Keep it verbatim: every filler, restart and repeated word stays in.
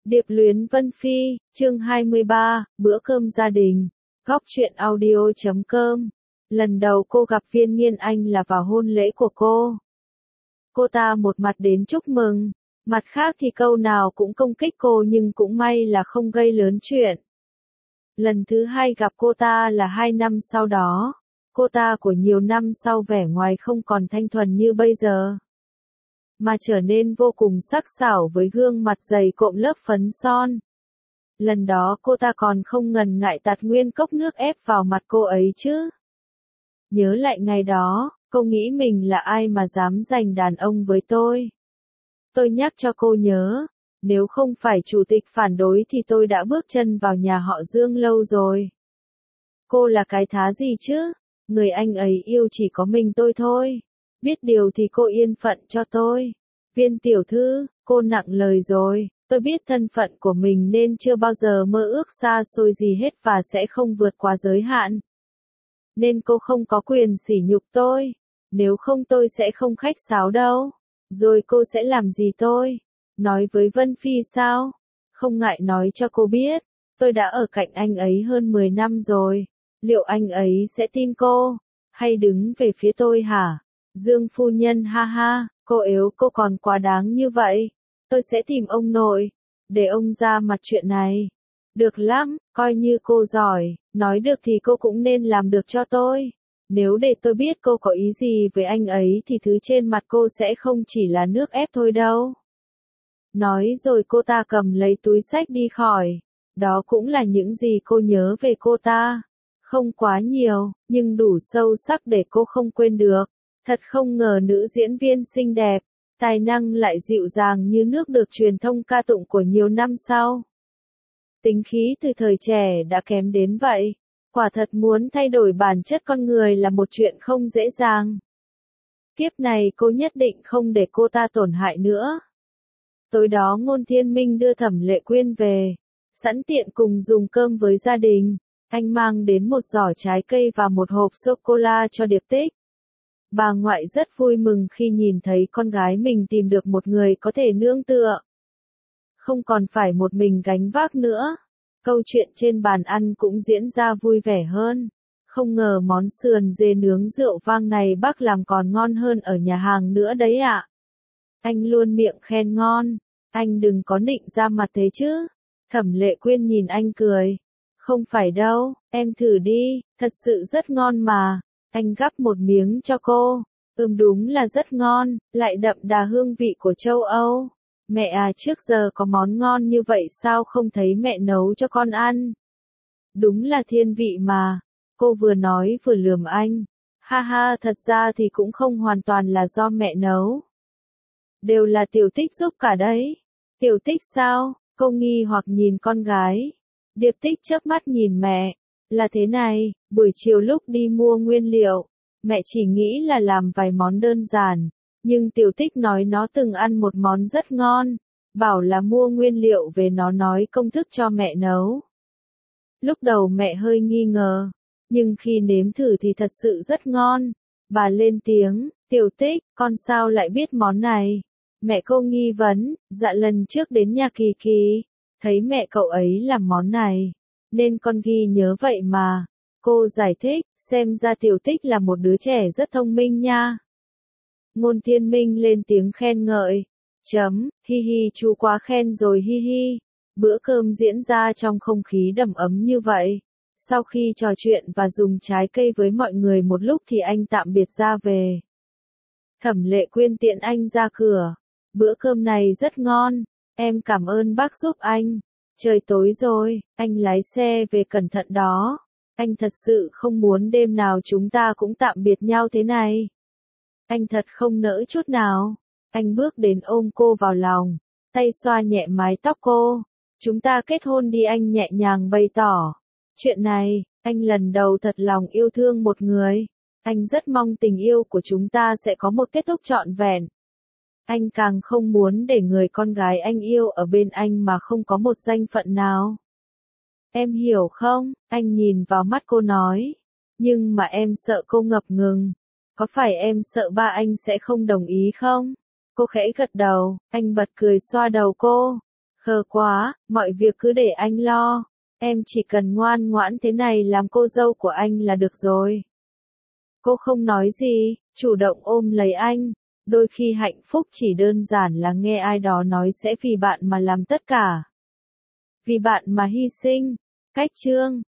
Điệp luyến Vân Phi, chương hai mươi ba, bữa cơm gia đình. Góc truyện audio chấm com. Lần đầu cô gặp Viên Nghiên Anh là vào hôn lễ của cô. Cô ta một mặt đến chúc mừng, mặt khác thì câu nào cũng công kích cô, nhưng cũng may là không gây lớn chuyện. Lần thứ hai gặp cô ta là hai năm sau đó. Cô ta của nhiều năm sau vẻ ngoài không còn thanh thuần như bây giờ, mà trở nên vô cùng sắc sảo với gương mặt dày cộm lớp phấn son. Lần đó cô ta còn không ngần ngại tạt nguyên cốc nước ép vào mặt cô ấy chứ. Nhớ lại ngày đó, cô nghĩ mình là ai mà dám giành đàn ông với tôi. Tôi nhắc cho cô nhớ, nếu không phải chủ tịch phản đối thì tôi đã bước chân vào nhà họ Dương lâu rồi. Cô là cái thá gì chứ? Người anh ấy yêu chỉ có mình tôi thôi. Biết điều thì cô yên phận cho tôi. Viên tiểu thư, cô nặng lời rồi. Tôi biết thân phận của mình nên chưa bao giờ mơ ước xa xôi gì hết và sẽ không vượt quá giới hạn. Nên cô không có quyền sỉ nhục tôi. Nếu không tôi sẽ không khách sáo đâu. Rồi cô sẽ làm gì tôi? Nói với Vân Phi sao? Không ngại nói cho cô biết. Tôi đã ở cạnh anh ấy hơn mười năm rồi. Liệu anh ấy sẽ tin cô? Hay đứng về phía tôi hả? Dương phu nhân ha ha, cô yếu cô còn quá đáng như vậy. Tôi sẽ tìm ông nội, để ông ra mặt chuyện này. Được lắm, coi như cô giỏi, nói được thì cô cũng nên làm được cho tôi. Nếu để tôi biết cô có ý gì với anh ấy thì thứ trên mặt cô sẽ không chỉ là nước ép thôi đâu. Nói rồi cô ta cầm lấy túi xách đi khỏi. Đó cũng là những gì cô nhớ về cô ta. Không quá nhiều, nhưng đủ sâu sắc để cô không quên được. Thật không ngờ nữ diễn viên xinh đẹp, tài năng lại dịu dàng như nước được truyền thông ca tụng của nhiều năm sau. Tính khí từ thời trẻ đã kém đến vậy. Quả thật muốn thay đổi bản chất con người là một chuyện không dễ dàng. Kiếp này cô nhất định không để cô ta tổn hại nữa. Tối đó Ngôn Thiên Minh đưa Thẩm Lệ Quyên về, sẵn tiện cùng dùng cơm với gia đình. Anh mang đến một giỏ trái cây và một hộp sô-cô-la cho Điệp Tích. Bà ngoại rất vui mừng khi nhìn thấy con gái mình tìm được một người có thể nương tựa. Không còn phải một mình gánh vác nữa. Câu chuyện trên bàn ăn cũng diễn ra vui vẻ hơn. Không ngờ món sườn dê nướng rượu vang này bác làm còn ngon hơn ở nhà hàng nữa đấy ạ. Anh luôn miệng khen ngon. Anh đừng có nịnh ra mặt thế chứ. Thẩm Lệ Quyên nhìn anh cười. Không phải đâu, em thử đi, thật sự rất ngon mà. Anh gắp một miếng cho cô. Ừm đúng là rất ngon, lại đậm đà hương vị của châu Âu. Mẹ à, trước giờ có món ngon như vậy sao không thấy mẹ nấu cho con ăn? Đúng là thiên vị mà. Cô vừa nói vừa lườm anh. Ha ha, thật ra thì cũng không hoàn toàn là do mẹ nấu. Đều là Tiểu Tích giúp cả đấy. Tiểu Tích sao? Cô nghi hoặc nhìn con gái. Điệp Tích chớp mắt nhìn mẹ. Là thế này, buổi chiều lúc đi mua nguyên liệu, mẹ chỉ nghĩ là làm vài món đơn giản, nhưng Tiểu Tích nói nó từng ăn một món rất ngon, bảo là mua nguyên liệu về nó nói công thức cho mẹ nấu. Lúc đầu mẹ hơi nghi ngờ, nhưng khi nếm thử thì thật sự rất ngon. Bà lên tiếng, Tiểu Tích, con sao lại biết món này? Mẹ cô nghi vấn, dạ lần trước đến nhà Kỳ Kỳ, thấy mẹ cậu ấy làm món này, nên con ghi nhớ vậy mà. Cô giải thích, xem ra Tiểu Tích là một đứa trẻ rất thông minh nha. Ngôn Thiên Minh lên tiếng khen ngợi. Chấm, hi hi chú quá khen rồi hi hi. Bữa cơm diễn ra trong không khí đầm ấm như vậy. Sau khi trò chuyện và dùng trái cây với mọi người một lúc thì anh tạm biệt ra về. Thẩm Lệ Quyên tiện anh ra cửa. Bữa cơm này rất ngon, em cảm ơn bác giúp anh. Trời tối rồi, anh lái xe về cẩn thận đó. Anh thật sự không muốn đêm nào chúng ta cũng tạm biệt nhau thế này. Anh thật không nỡ chút nào. Anh bước đến ôm cô vào lòng, tay xoa nhẹ mái tóc cô. Chúng ta kết hôn đi, anh nhẹ nhàng bày tỏ. Chuyện này, anh lần đầu thật lòng yêu thương một người. Anh rất mong tình yêu của chúng ta sẽ có một kết thúc trọn vẹn. Anh càng không muốn để người con gái anh yêu ở bên anh mà không có một danh phận nào. Em hiểu không? Anh nhìn vào mắt cô nói. Nhưng mà em sợ cô ngập ngừng. Có phải em sợ ba anh sẽ không đồng ý không? Cô khẽ gật đầu, anh bật cười xoa đầu cô. Khờ quá, mọi việc cứ để anh lo. Em chỉ cần ngoan ngoãn thế này làm cô dâu của anh là được rồi. Cô không nói gì, chủ động ôm lấy anh. Đôi khi hạnh phúc chỉ đơn giản là nghe ai đó nói sẽ vì bạn mà làm tất cả. Vì bạn mà hy sinh. Cách chương